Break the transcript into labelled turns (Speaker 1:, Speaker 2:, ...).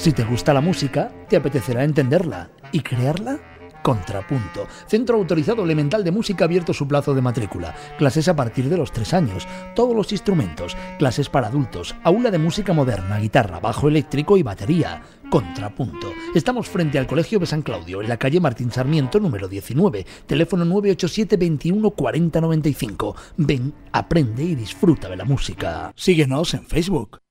Speaker 1: Si te gusta la música, te apetecerá entenderla y crearla. Contrapunto, centro autorizado elemental de música, abierto su plazo de matrícula, clases a partir de los 3 años, todos los instrumentos, clases para adultos, aula de música moderna, guitarra, bajo eléctrico y batería. Contrapunto. Estamos frente al Colegio de San Claudio, en la calle Martín Sarmiento, número 19, teléfono 987 21 40 95. Ven, aprende y disfruta de la música. Síguenos en Facebook.